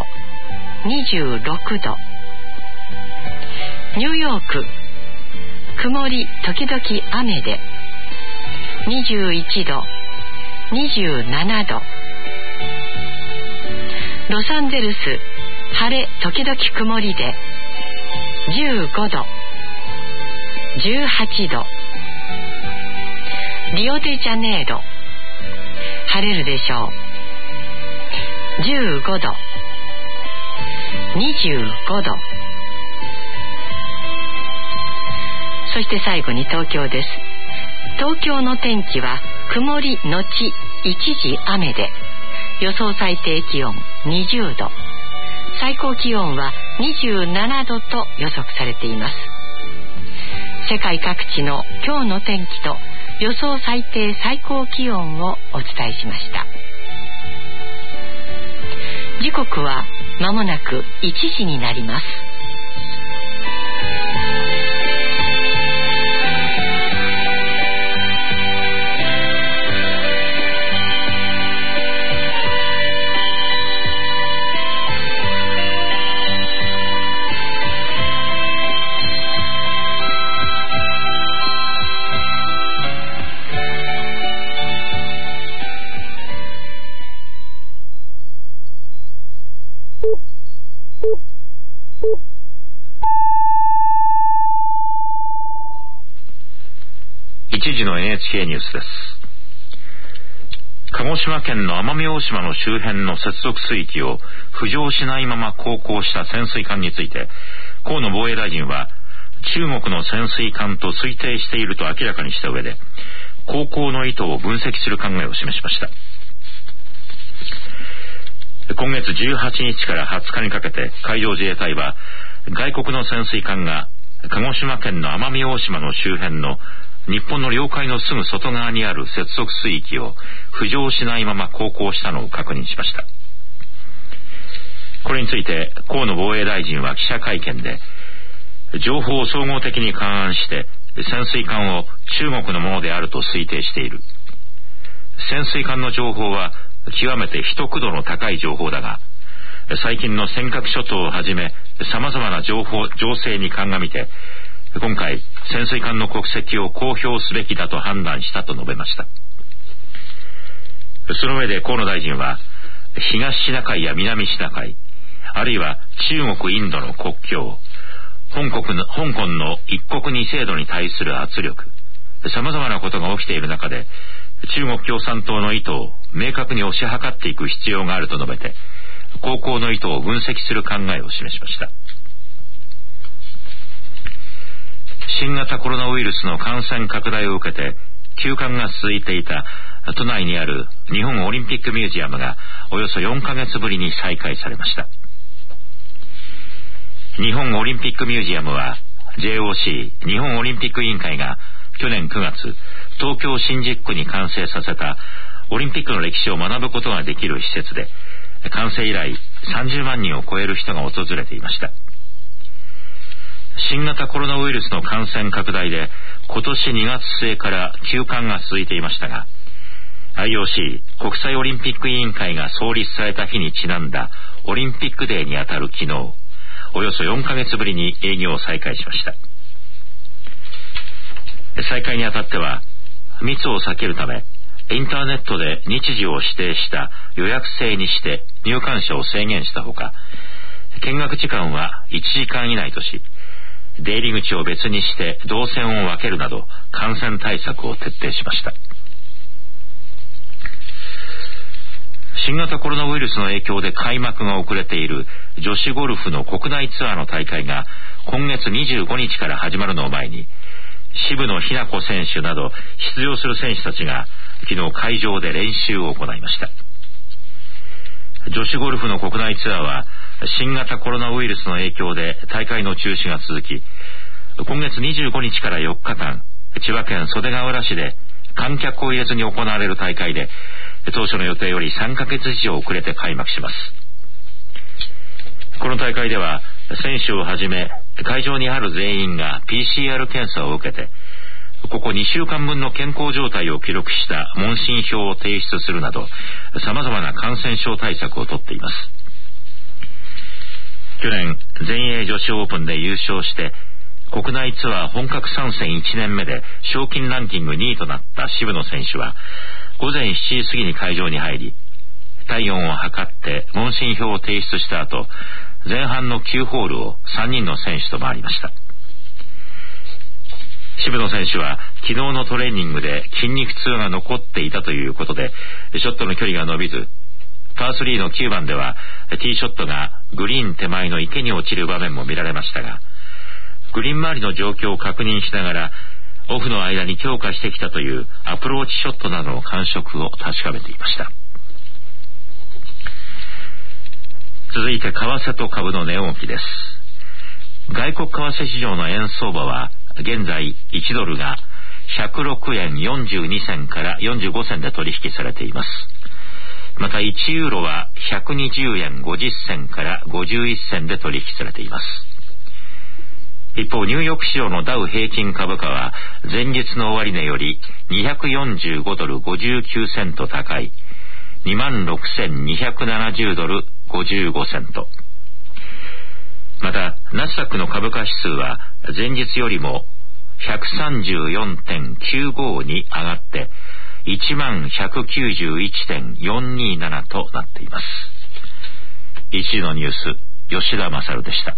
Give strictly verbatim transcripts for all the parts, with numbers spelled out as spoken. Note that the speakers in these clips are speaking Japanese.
にじゅうろくど、ニューヨーク曇り時々雨でにじゅういちど、にじゅうななど、ロサンゼルス晴れ時々曇りでじゅうごど、じゅうはちど、リオデジャネイロ晴れるでしょう、じゅうごど、にじゅうごど。そして最後に東京です。東京の天気は曇りのち一時雨で、予想最低気温にじゅうど、最高気温はにじゅうななどと予測されています。世界各地の今日の天気と予想最低最高気温をお伝えしました。時刻はまもなくいちじになります。 いちじの エヌエイチケー ニュースです。鹿児島県の奄美大島の周辺の接続水域を浮上しないまま航行した潜水艦について、河野防衛大臣は中国の潜水艦と推定していると明らかにした上で、航行の意図を分析する考えを示しました。今月じゅうはちにちからはつかにかけて海上自衛隊は外国の潜水艦が鹿児島県の奄美大島の周辺の日本の領海のすぐ外側にある接続水域を浮上しないまま航行したのを確認しました。これについて河野防衛大臣は記者会見で、情報を総合的に勘案して潜水艦を中国のものであると推定している。潜水艦の情報は極めて秘匿度の高い情報だが、最近の尖閣諸島をはじめ様々な情報情勢に鑑みて、今回潜水艦の国籍を公表すべきだと判断したと述べました。その上で河野大臣は、東シナ海や南シナ海、あるいは中国インドの国境、香港の、香港の一国二制度に対する圧力、様々なことが起きている中で、中国共産党の意図を明確に推し量っていく必要があると述べて、航行の意図を分析する考えを示しました。新型コロナウイルスの感染拡大を受けて休館が続いていた都内にある日本オリンピックミュージアムがおよそよんかげつぶりに再開されました。日本オリンピックミュージアムは ジェイオーシー 日本オリンピック委員会が去年くがつ東京新宿区に完成させたオリンピックの歴史を学ぶことができる施設で、完成以来さんじゅうまんにんを超える人が訪れていました。新型コロナウイルスの感染拡大で今年にがつすえから休館が続いていましたが、 アイオーシー 国際オリンピック委員会が創立された日にちなんだオリンピックデーにあたる昨日、およそよんかげつぶりに営業を再開しました。再開にあたっては密を避けるためインターネットで日時を指定した予約制にして入館者を制限したほか、見学時間はいちじかん以内とし、出入り口を別にして動線を分けるなど感染対策を徹底しました。新型コロナウイルスの影響で開幕が遅れている女子ゴルフの国内ツアーの大会が今月にじゅうごにちから始まるのを前に、渋野日向子選手など出場する選手たちが昨日会場で練習を行いました。女子ゴルフの国内ツアーは新型コロナウイルスの影響で大会の中止が続き、今月にじゅうごにちからよっかかん千葉県袖ケ浦市で観客を入れずに行われる大会で、当初の予定よりさんかげつ以上遅れて開幕します。この大会では選手をはじめ会場にある全員が ピーシーアール 検査を受けて、ここにしゅうかんぶんの健康状態を記録した問診票を提出するなど様々な感染症対策をとっています。 去年全英女子オープンで優勝して国内ツアー本格参戦いちねんめで賞金ランキングにいとなった渋野選手は午前しちじ過ぎに会場に入り、体温を測って問診票を提出した後、前半のきゅうホールをさんにんの選手と回りました。渋野選手は昨日のトレーニングで筋肉痛が残っていたということで、ショットの距離が伸びず、パースリーのきゅうばんではティーショットがグリーン手前の池に落ちる場面も見られましたが、グリーン周りの状況を確認しながらオフの間に強化してきたというアプローチショットなどの感触を確かめていました。続いて為替と株の値動きです。外国為替市場の円相場は現在いちドルがひゃくろくえんよんじゅうにせんからよんじゅうごせんで取引されています。またいちユーロはひゃくにじゅうえんごじゅっせんからごじゅういっせんで取引されています。一方、ニューヨーク市場のダウ平均株価は前日の終値よりにひゃくよんじゅうごドルごじゅうきゅうセント高い にまんろくせんにひゃくななじゅうドルごじゅうごセント。またナスダックの株価指数は前日よりも ひゃくさんじゅうよんてんきゅうご に上がっていちまんひゃくきゅうじゅういちてんよんにななとなっています。一時のニュース、吉田勝でした。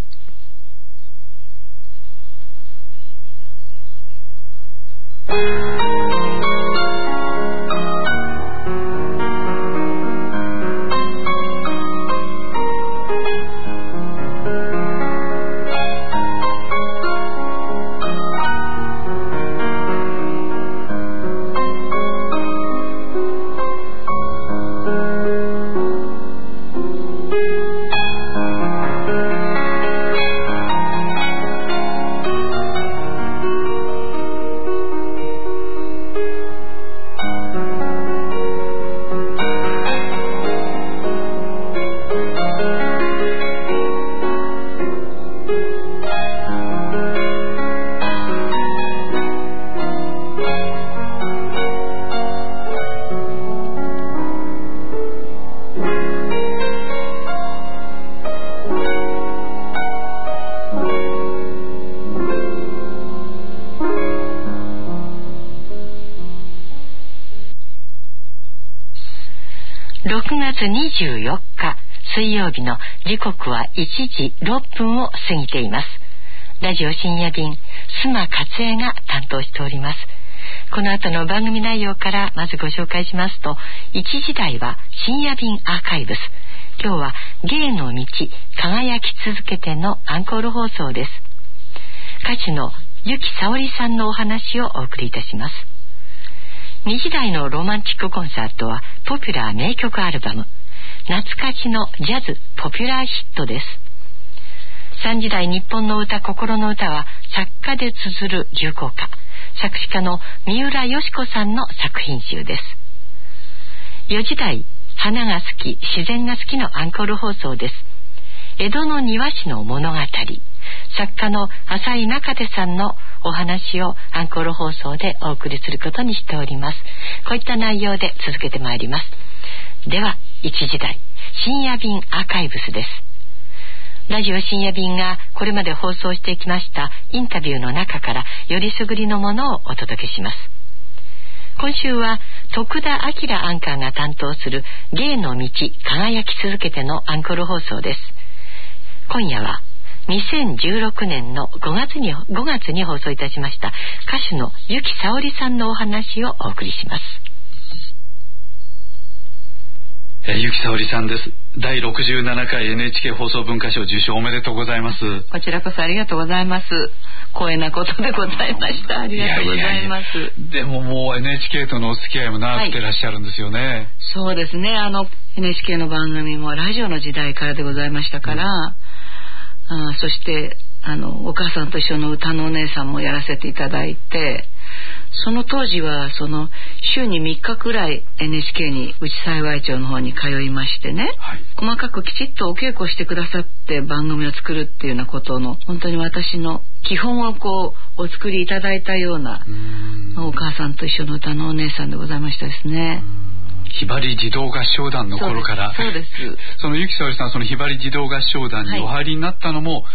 ろくがつにじゅうよっか水曜日の時刻はいちじろっぷんを過ぎています。ラジオ深夜便、須磨勝恵が担当しております。この後の番組内容からまずご紹介しますと、いちじ台は深夜便アーカイブス。今日は芸の道輝き続けてのアンコール放送です。歌手の由紀さおりさんのお話をお送りいたします。にじ台のロマンチックコンサートはポピュラー名曲アルバム懐かしのジャズポピュラーヒットです。さんじ台日本の歌心の歌は作家で綴る流行歌、作詞家の三浦佳子さんの作品集です。よじ台花が好き自然が好きのアンコール放送です。江戸の庭師の物語、作家の浅井中手さんのお話をアンコール放送でお送りすることにしております。こういった内容で続けてまいります。ではいちじ台深夜便アーカイブスです。ラジオ深夜便がこれまで放送してきましたインタビューの中からよりすぐりのものをお届けします。今週は徳田明アンカーが担当する芸の道輝き続けてのアンコール放送です。今夜はにせんじゅうろくねんのごがつにごがつに放送いたしました歌手の由紀さおりさんのお話をお送りします。 由紀さおりさんです。だいろくじゅうななかい エヌエイチケー 放送文化賞受賞おめでとうございます。 こちらこそありがとうございます。光栄なことでございました。ありがとうございます。いやいやいや、 でももう エヌエイチケー とのお付き合いも長くてらっしゃるんですよね。はい、 そうですね。あの エヌエイチケー の番組もラジオの時代からでございましたから、うん、あそしてあのお母さんと一緒の歌のお姉さんもやらせていただいて、その当時はその週にみっかくらい エヌエイチケー に内幸町の方に通いましてね、はい、細かくきちっとお稽古してくださって番組を作るっていうようなことの本当に私の基本をこうお作りいただいたようなお母さんと一緒の歌のお姉さんでございましたですね。 ひばり児童合唱団の頃から、 そうです、そうです。 そのゆきさおりさん、そのひばり児童合唱団にお入りになったのも、はい、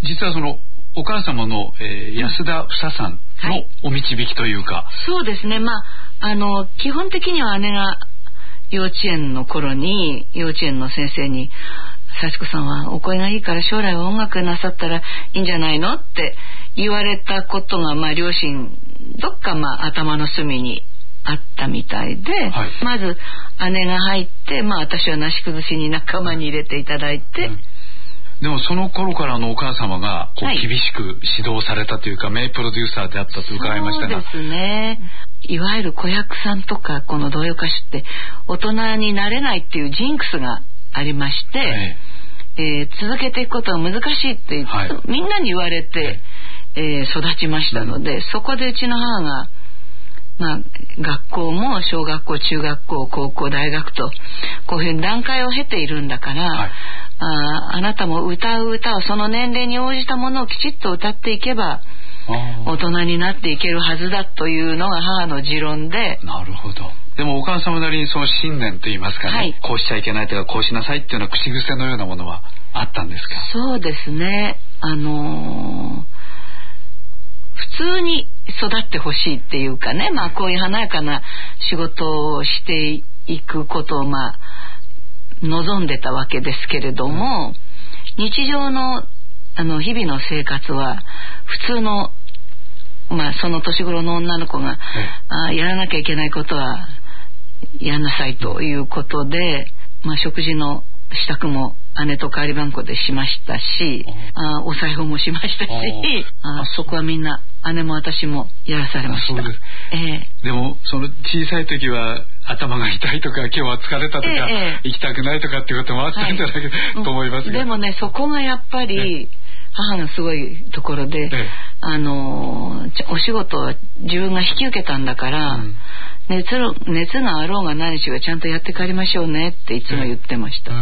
実はそのお母様の、えー、安田房さんのお導きというか、はい、 そうですね。まああの基本的には姉が幼稚園の頃に幼稚園の先生に、幸子さんはお声がいいから将来は音楽なさったらいいんじゃないのって言われたことが、まあ両親どっか、まあ頭の隅にあったみたいで、はい、まず姉が入って、まあ私はなし崩しに仲間に入れていただいて、うん、 でもその頃からのお母様がこう厳しく指導されたというか、はい、名プロデューサーであったと伺いましたが。 そうですね。いわゆる子役さんとかこの童謡歌手って大人になれないっていうジンクスがありまして、はい、えー、続けていくことは難しいって、はい、みんなに言われて、はい、えー、育ちましたので、うん、そこでうちの母が、まあ、学校も小学校中学校高校大学とこういうふうに段階を経ているんだから、はい、あ, あなたも歌う歌をその年齢に応じたものをきちっと歌っていけば大人になっていけるはずだというのが母の持論で。 なるほど。でもお母様なりにその信念といいますかね、はい、こうしちゃいけないとかこうしなさいっていうような口癖のようなものはあったんですか？ そうですね。あのー、普通に育ってほしいっていうかね、まあこういう華やかな仕事をしていくことをまあ望んでたわけですけれども、うん、日常のあの日々の生活は普通の、まあその年頃の女の子が、あやらなきゃいけないことはやんなさいということで、まあ食事の支度も姉と代わり番号でしましたし、あお裁縫もしましたし、あそこはみんな姉も私もやらされました。そうです、 えー、でもその小さい時は頭が痛いとか今日は疲れたとか、えー、行きたくないとかっていうこともあったんじゃないか、はい、と思いますが、 でもねそこがやっぱり母がすごいところで、えー、あのお仕事は自分が引き受けたんだから、うん、熱, 熱があろうが何しろちゃんとやって帰りましょうねっていつも言ってました、うん、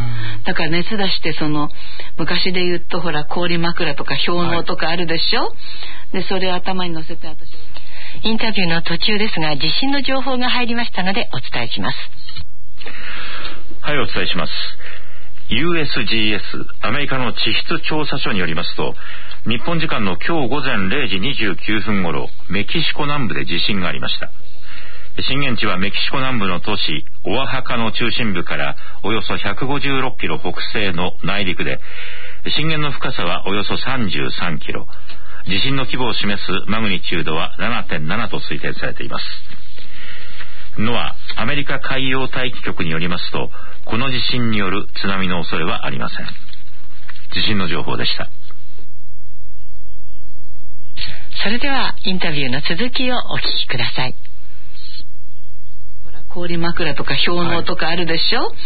だから熱出してその昔で言うとほら氷枕とか氷嚢とかあるでしょ、はい、でそれを頭に乗せて私はインタビューの途中ですが地震の情報が入りましたのでお伝えします。 はい、お伝えします。 ユーエスジーエス アメリカの地質調査所によりますと、日本時間の今日午前れいじにじゅうきゅうふん頃メキシコ南部で地震がありました。震源地はメキシコ南部の都市オアハカの中心部からおよそひゃくごじゅうろっキロ北西の内陸で、震源の深さはおよそさんじゅうさんキロ、地震の規模を示すマグニチュードは ななてんなな と推定されています。ノアアメリカ海洋大気局によりますと、この地震による津波の恐れはありません。地震の情報でした。 それではインタビューの続きをお聞きください。 ほら氷枕とか氷嚢とかあるでしょ、はい、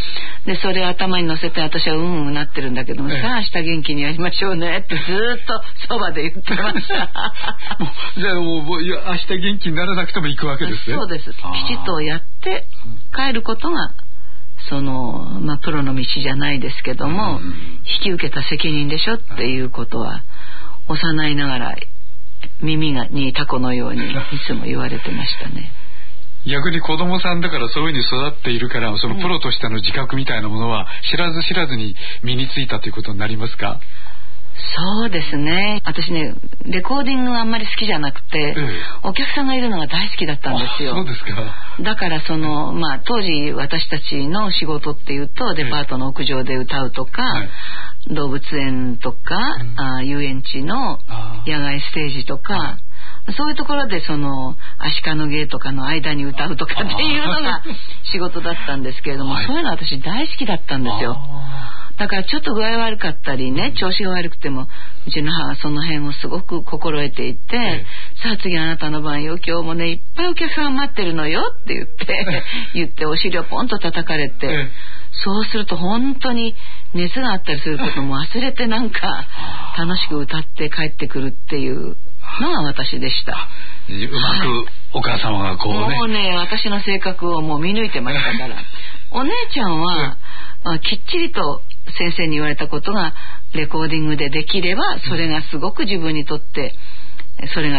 でそれを頭に乗せて私はうんうんなってるんだけども、ええ、さあ明日元気にやりましょうねってずっとそばで言ってましたもうじゃあもういや明日元気にならなくても行くわけですね。 そうです。きちっとやって帰ることがその、まあ、プロの道じゃないですけども、うん、引き受けた責任でしょっていうことは幼いながら耳がにタコのようにいつも言われてましたね。 逆に子供さんだからそういう風に育っているから、そのプロとしての自覚みたいなものは知らず知らずに身についたということになりますか？ そうですね。私ねレコーディングがあんまり好きじゃなくて、ええ、お客さんがいるのが大好きだったんですよ。 そうですか。 だからその、まあ、当時私たちの仕事っていうとデパートの屋上で歌うとか、ええ、動物園とか、うん、あ遊園地の野外ステージとか、そういうところでそのアシカの芸とかの間に歌うとかっていうのが仕事だったんですけれども、そういうの私大好きだったんですよ。だからちょっと具合悪かったりね、調子が悪くてもうちの母はその辺をすごく心得ていて、ええ、さあ次あなたの番よ、今日もねいっぱいお客さん待ってるのよって言って言ってお尻をポンと叩かれて、ええ、そうすると本当に熱があったりすることも忘れてなんか楽しく歌って帰ってくるっていうのが私でした。 うまくお母様がこうね、 もうね私の性格をもう見抜いてましたからお姉ちゃんは、まあ、きっちりと先生に言われたことがレコーディングでできればそれがすごく自分にとってそれが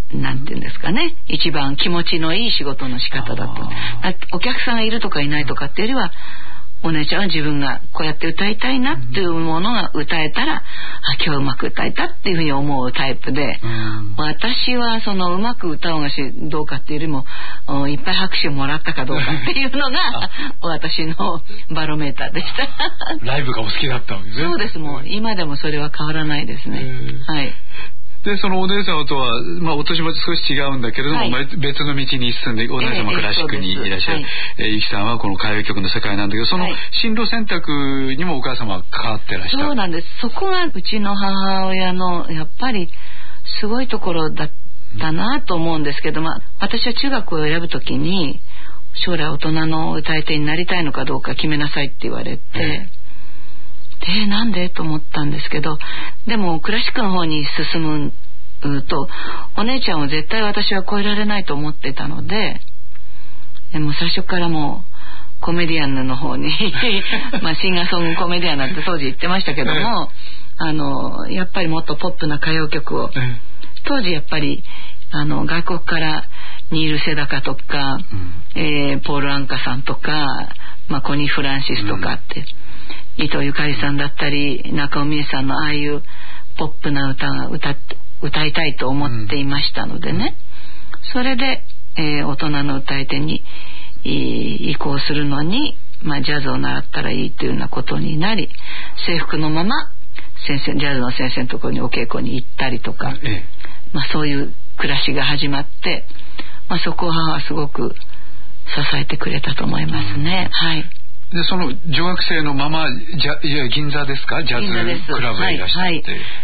なんていうんですかね、一番気持ちのいい仕事の仕方だと。お客さんがいるとかいないとかっていうよりは、お姉ちゃんは自分がこうやって歌いたいなっていうものが歌えたら、あ、今日うまく歌えたっていうふうに思うタイプで、私はそのうまく歌おうがしどうかっていうよりも、いっぱい拍手をもらったかどうかっていうのが私のバロメーターでした。 ライブがお好きだったわけですね。 そうです。もう今でもそれは変わらないですね。はい。 でそのお姉様とは、まあ、お年も少し違うんだけれども、はい、別の道に進んでお姉様クラシックにいらっしゃる、えーえー、ゆきさんはこの歌謡曲の世界なんだけど、その進路選択にもお母様は関わってらっしゃる。 そうなんです。そこがうちの母親のやっぱりすごいところだったなと思うんですけど、まあ、私は中学を選ぶときに将来大人の歌い手になりたいのかどうか決めなさいって言われて、えーえー、なんでと思ったんですけど、でもクラシックの方に進むとお姉ちゃんを絶対私は超えられないと思ってたので、でも最初からもうコメディアンの方にまあシンガーソングコメディアンなんて当時言ってましたけども、あのやっぱりもっとポップな歌謡曲を、当時やっぱりあの外国からニール・セダカとか、うんえー、ポール・アンカさんとか、まあ、コニー・フランシスとかって、うん、伊藤ゆかりさんだったり中尾美恵さんのああいうポップな歌が 歌, 歌いたいと思っていましたのでね、うん、それで、えー、大人の歌い手に移行するのに、まあ、ジャズを習ったらいいというようなことになり、制服のまま先生ジャズの先生のところにお稽古に行ったりとか、ええまあ、そういう暮らしが始まって、まあ、そこを母はすごく支えてくれたと思いますね、うん、はい。 でその女学生のままじゃいや銀座ですか、ジャズクラブへいらっしゃって、はいはい、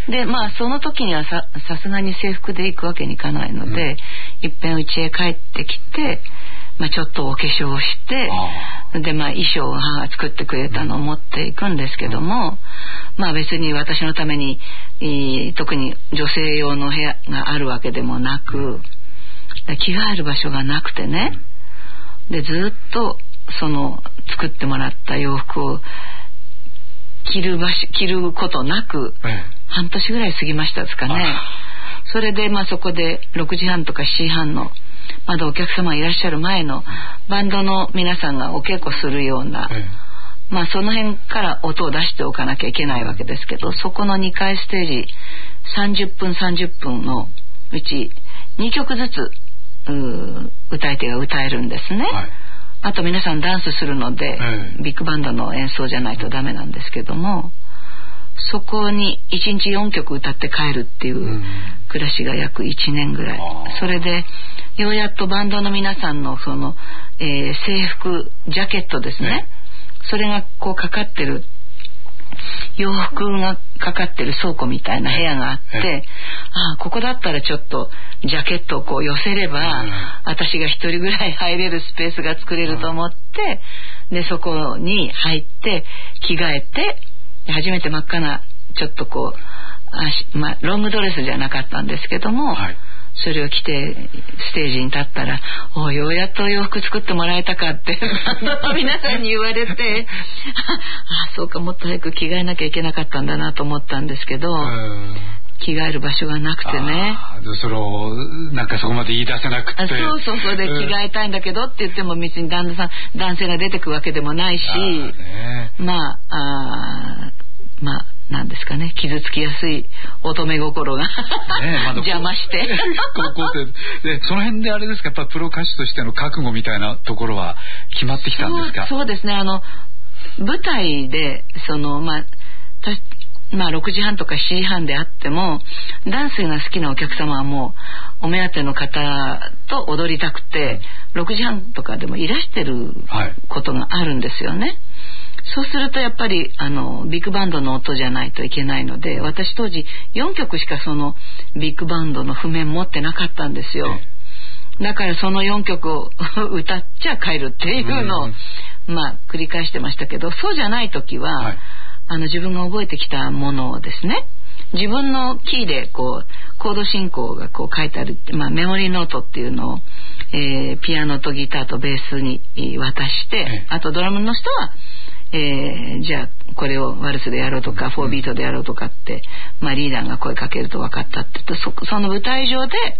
でまあその時には さ, さすがに制服で行くわけにいかないので、うん、いっぺん家へ帰ってきて、まあ、ちょっとお化粧をしてで、まあ、衣装を母が作ってくれたのを持っていくんですけども、うん、まあ別に私のために特に女性用の部屋があるわけでもなく、着替える場所がなくてね、でずっとその作ってもらった洋服を着る場所着ることなく半年ぐらい過ぎましたですかね。それでまあそこでろくじはんとかしちじはんのまだお客様いらっしゃる前のバンドの皆さんがお稽古するような、まあその辺から音を出しておかなきゃいけないわけですけど、そこのにかいステージさんじゅっぷんさんじゅっぷんのうちにきょくずつ歌い手が歌えるんですね、はい、あと皆さんダンスするので、はい、ビッグバンドの演奏じゃないとダメなんですけども、そこにいちにちよんきょく歌って帰るっていう暮らしが約いちねんぐらい、うん、それでようやっとバンドの皆さんのその、えー、制服ジャケットですね、ねそれがこうかかってる洋服がかかってる倉庫みたいな部屋があって、ああここだったらちょっとジャケットをこう寄せれば、うん、私が一人ぐらい入れるスペースが作れると思って、うん、でそこに入って着替えて初めて真っ赤なちょっとこうあ、まあ、ロングドレスじゃなかったんですけども、はい、それを着てステージに立ったらおようやっと洋服作ってもらえたかって皆さんに言われてあそうかもっと早く着替えなきゃいけなかったんだなと思ったんですけど、着替える場所がなくてね、 それをなんかそこまで言い出せなくて、 そうそうそうで着替えたいんだけどって言っても別に旦那さん男性が出てくわけでもないし、あ、ね、まああまあなんですかね、傷つきやすい乙女心が、ね、ま、邪魔して高校生でその辺であれですか、やっぱプロ歌手としての覚悟みたいなところは決まってきたんですか？ そう、そうですね、あの舞台でそのまあまあ、ろくじはんとかしちじはんであってもダンスが好きなお客様はもうお目当ての方と踊りたくてろくじはんとかでもいらしてることがあるんですよね、はい、そうするとやっぱりあのビッグバンドの音じゃないといけないので、私当時よんきょくしかそのビッグバンドの譜面持ってなかったんですよ。だからそのよんきょくを歌っちゃ帰るっていうのを、まあ繰り返してましたけど、そうじゃない時は、はい、あの自分が覚えてきたものをですね、自分のキーでこうコード進行がこう書いてある、まあ、メモリーノートっていうのを、えー、ピアノとギターとベースに渡して、あとドラムの人は、えー、じゃあこれをワルツでやろうとかフォービートでやろうとかって、まあ、リーダーが声かけると分かったって言うと、 そ, その舞台上で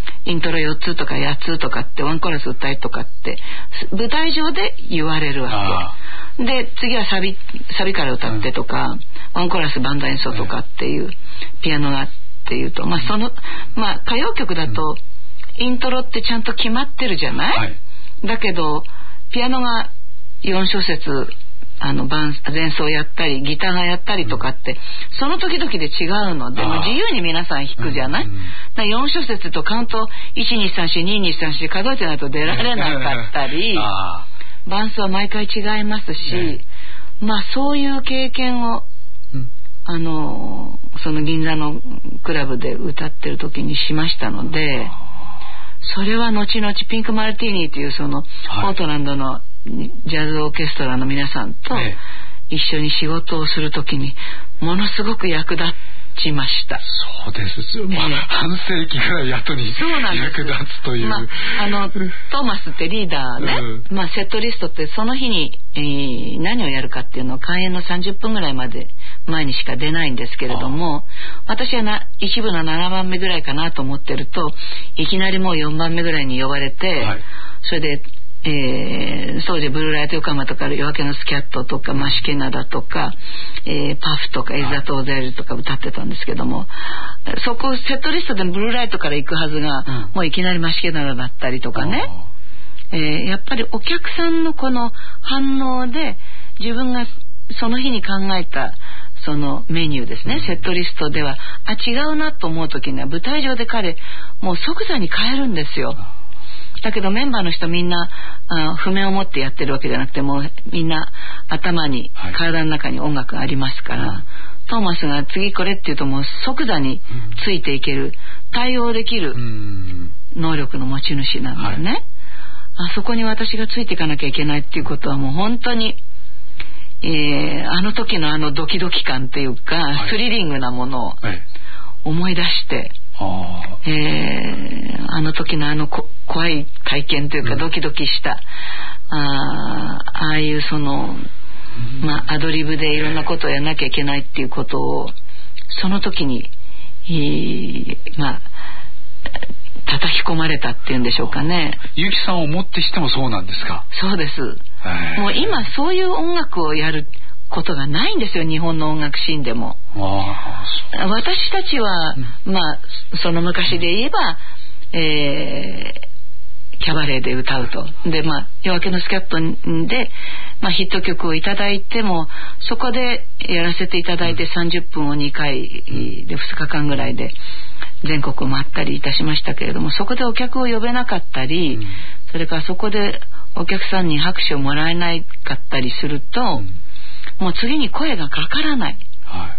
イントロよっつとかやっつとかってワンコーラス歌いとかって舞台上で言われるわけで、次はサビサビから歌ってとか、うん、ワンコーラスバンド演奏とかっていう、うん、ピアノがっていうと、まあそのまあ歌謡曲だと、うん、イントロってちゃんと決まってるじゃない、はい、だけどピアノがよん小節あの伴前奏やったりギターがやったりとかって、うん、その時々で違うので、まあ、自由に皆さん弾くじゃない、うんうん、だからよん小節とカウントいちにさんしににさんし数えてないと出られなかったり伴奏は毎回違いますし、ね、まあそういう経験を、うん、あのその銀座のクラブで歌ってる時にしましたので、それは後々ピンク・マルティーニというそのポートランドのジャズオーケストラの皆さんと一緒に仕事をするときにものすごく役立ちました。 そうです、まあ、えー、半世紀ぐらい後に役立つという、 まあ、あのトーマスってリーダーね、うん、まあ、セットリストってその日に、えー、何をやるかっていうのを開演のさんじゅっぷんぐらいまで前にしか出ないんですけれども、私はな一部のななばんめぐらいかなと思ってるといきなりもうよんばんめぐらいに呼ばれて、はい、それでえー、当時ブルーライト横浜とか夜明けのスキャットとかマシケナダとか、えー、パフとかエザトーゼルとか歌ってたんですけども、そこセットリストでブルーライトから行くはずが、うん、もういきなりマシケナダだったりとかね、えー、やっぱりお客さんのこの反応で自分がその日に考えたそのメニューですね、セットリストではあ違うなと思う時には舞台上で彼もう即座に変えるんですよ。だけどメンバーの人みんなあ譜面を持ってやってるわけじゃなくて、もうみんな頭に、はい、体の中に音楽がありますから、うん、トーマスが次これっていうともう即座についていける、うん、対応できる能力の持ち主なんだよね、はい、あそこに私がついていかなきゃいけないっていうことはもう本当に、えー、あの時のあのドキドキ感っていうか、はい、スリリングなものを思い出して、あ, えー、あの時のあのこ怖い体験というか、うん、ドキドキした あ, ああいうその、まあ、アドリブでいろんなことをやらなきゃいけないっていうことをその時に、まあ叩き込まれたっていうんでしょうかね。 ゆきさんをもってしてもそうなんですか。 そうです。もう今そういう音楽をやることがないんですよ、日本の音楽シーンでも。あ私たちは、うん、まあその昔で言えば、えー、キャバレーで歌うとで、まあ、夜明けのスキャットで、まあ、ヒット曲をいただいてもそこでやらせていただいてさんじゅっぷんをにかいでふつかかんぐらいで全国を回ったりいたしましたけれども、そこでお客を呼べなかったり、うん、それからそこでお客さんに拍手をもらえなかったりすると、うん、もう次に声がかからない、はい、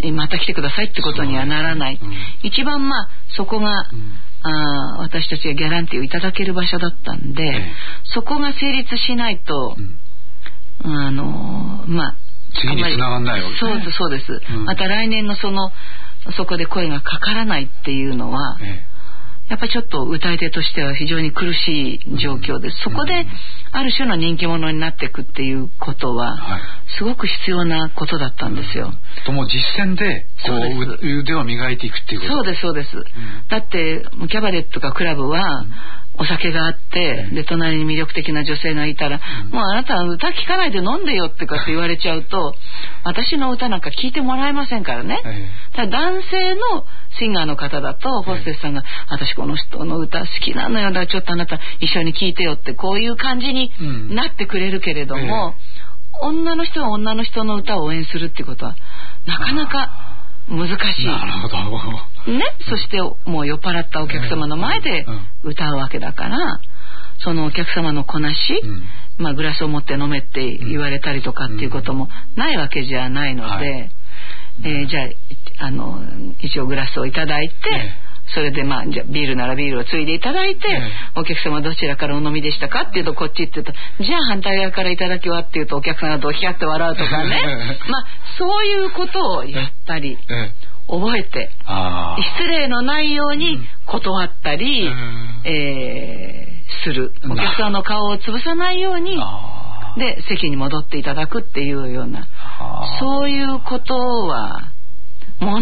また来てくださいってことにはならない、うん、一番まあそこが、うん、あ私たちがギャランティーをいただける場所だったんで、ええ、そこが成立しないと、うん、あのまあ次に繋がんないわけですね。 そうですそうです、うん、また来年のそのそこで声がかからないっていうのは、ええ、やっぱりちょっと歌い手としては非常に苦しい状況です、うん、そこである種の人気者になっていくっていうことは、はい、すごく必要なことだったんですよ、うん、 とも実践でこう腕を磨いていくっていうこと。 そうですそうです、うん、だってキャバレットかクラブは、うんお酒があって、で隣に魅力的な女性がいたら、うん、もうあなたは歌聴かないで飲んでよってかって言われちゃうと私の歌なんか聴いてもらえませんからね、ただ男性のシンガーの方だとホステスさんが私この人の歌好きなのよ、だからちょっとあなた一緒に聴いてよってこういう感じになってくれるけれども、うん、女の人は女の人の歌を応援するってことはなかなか難しい。 なるほどね、うん、そしてもう酔っ払ったお客様の前で歌うわけだから、そのお客様のこなし、うん、まあグラスを持って飲めって言われたりとかっていうこともないわけじゃないので、はいえー、じゃあ、あの一応グラスをいただいて、ね、それでまあじゃあビールならビールをついでいただいて、ね、お客様どちらからお飲みでしたかっていうとこっちって言うとじゃあ反対側からいただきはっていうとお客さんがドヒャって笑うとかねまあそういうことをやったり、ね覚えて失礼のないように断ったり、うんえー、するお客さんの顔を潰さないようにで席に戻っていただくっていうようなそういうことはもの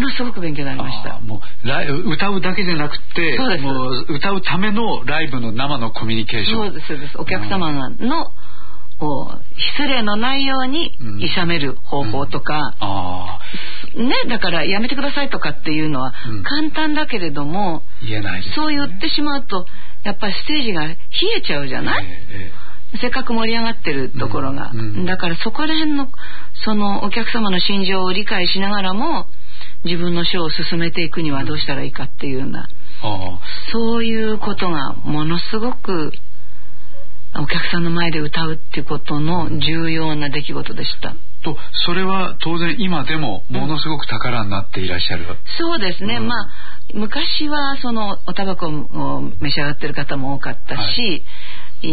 のすごく勉強になりました。 もうライ歌うだけじゃなくて、 そうです、 もう歌うためのライブの生のコミュニケーション。 そうですそうです。お客様の、うん、失礼のないようにいさめる方法とか、うんあね、だからやめてくださいとかっていうのは簡単だけれども、 うん、言えないですね。 そう言ってしまうとやっぱりステージが冷えちゃうじゃない、えー、せっかく盛り上がってるところが、うんうん、だからそこら辺のそのお客様の心情を理解しながらも自分のショーを進めていくにはどうしたらいいかっていうような、うん、そういうことがものすごくお客さんの前で歌うっていうことの重要な出来事でした。 とそれは当然今でもものすごく宝になっていらっしゃる、うん、 そうですね、うん、まあ昔はそのおタバコを召し上がってる方も多かったし、はい、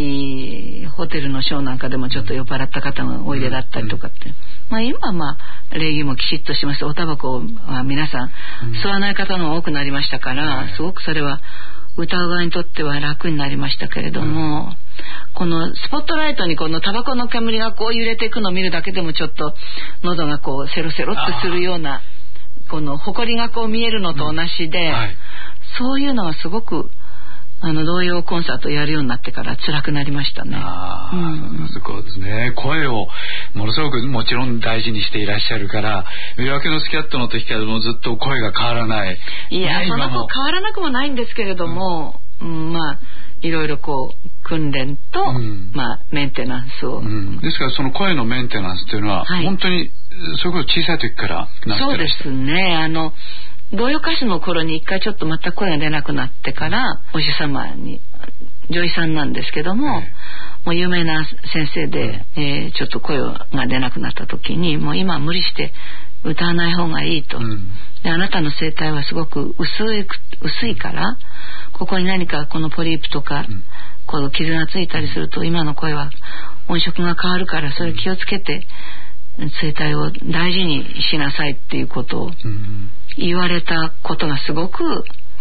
ホテルのショーなんかでもちょっと酔っ払った方がおいでだったりとかって、うん、まあ今まあ礼儀もきちっとしましておタバコは皆さん吸わない方の多くなりましたから、うん、すごくそれは歌う側にとっては楽になりましたけれども、うん、このスポットライトにこのタバコの煙がこう揺れていくのを見るだけでもちょっと喉がこうセロセロってするようなこの埃がこう見えるのと同じで、うんはい、そういうのはすごくあの童謡コンサートをやるようになってから辛くなりましたね。 あ、うん、そうですね。声をものすごくもちろん大事にしていらっしゃるから夜明けのスキャットの時からもずっと声が変わらない。 いや、ね、その子変わらなくもないんですけれども、うんうん、まあいろいろこう訓練と、うんまあ、メンテナンスを、うん、 ですからその声のメンテナンスというのは、はい、本当にそういうこと小さい時からなってらっしゃる。 そうですね。あの童謡歌手の頃に一回ちょっと全く声が出なくなってからお医者様に女医さんなんですけども、えー、もう有名な先生で、えー、ちょっと声が出なくなった時にもう今は無理して歌わない方がいいと、うん、であなたの声帯はすごく薄い、薄いからここに何かこのポリープとか、うん、この傷がついたりすると今の声は音色が変わるからそれ気をつけて声帯を大事にしなさいっていうことを言われたことがすごく、うん、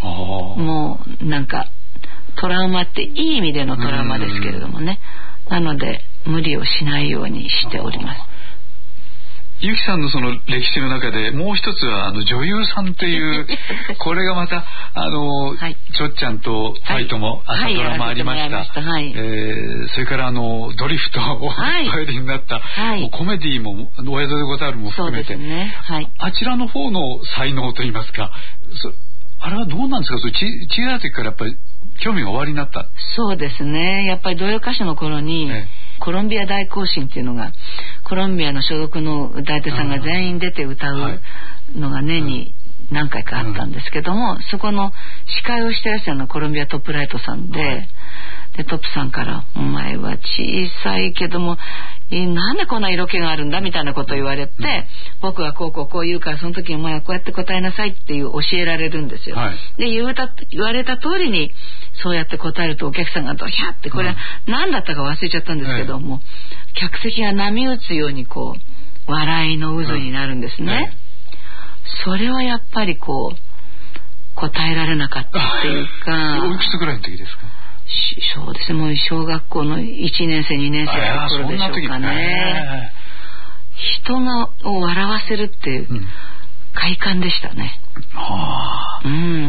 もうなんかトラウマっていい意味でのトラウマですけれどもね、なので無理をしないようにしております。 ゆきさんのその歴史の中でもう一つはあの女優さんというこれがまたあの、はい、ちょっちゃんとファイトも朝ドラマありました、はいはい、えー、それからあのドリフトをお入りになった、はい、もうコメディもお宿でござるも含めて、ねはい、あちらの方の才能といいますかあれはどうなんですか。それち小さい時からやっぱり興味がおありになった。 そうですね。やっぱり童謡歌手の頃に、ね、コロンビア大行進っていうのがコロンビアの所属の歌い手さんが全員出て歌うのが年に何回かあったんですけども、うん、そこの司会をしてらっしゃるのはコロンビアトップライトさんで、はい、でトップさんから「お前は小さいけどもなんでこんな色気があるんだ」みたいなことを言われて、うん、僕はこうこうこう言うからその時にお前はこうやって答えなさいっていう教えられるんですよ、はい、で言うた言われた通りにそうやって答えるとお客さんがドヒャってこれは何だったか忘れちゃったんですけども、うん、客席が波打つようにこう笑いの渦になるんですね、うんはい、それはやっぱりこう答えられなかったっていうか。 おいくつぐらいの時ですか。 そうですね、もう小学校のいちねん生にねん生の頃でしょうかね。人がを笑わせるって快感でしたね、うん、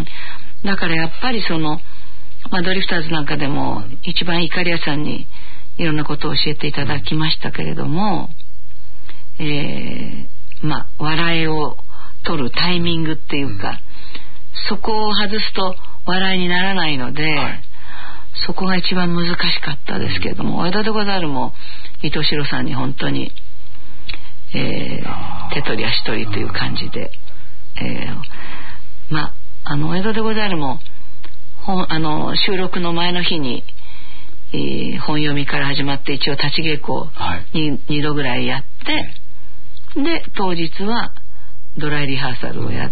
だからやっぱりその、まあ、ドリフターズなんかでも一番イカリアさんにいろんなことを教えていただきましたけれども、えー、まあ笑いを取るタイミングっていうか、うん、そこを外すと笑いにならないので、はい、そこが一番難しかったですけれども、お宿でござるも伊藤四郎さんに本当に、えー、手取り足取りという感じで、えー、まああのお宿でござるも本あの収録の前の日に、えー、本読みから始まって一応立ち稽古に、はい、にどぐらいやって、で当日はドライリハーサルをやって、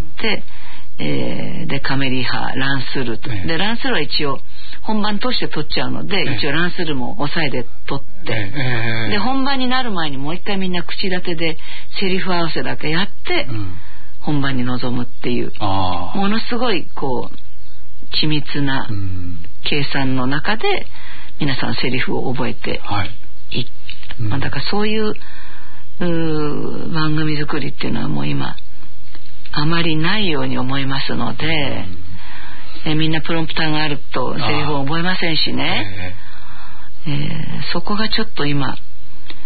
えー、でカメリハランスルーと、でランスルーは一応本番通して撮っちゃうので、一応ランスルーも抑えで撮って、で本番になる前にもう一回みんな口立てでセリフ合わせだけやって、うん、本番に臨むっていうものすごいこう緻密な計算の中で皆さんセリフを覚えてい、はいうんまあ、だからそういう、う番組作りっていうのはもう今あまりないように思いますので、うん、えみんなプロンプターがあるとセリフを覚えませんしね、えーえー、そこがちょっと今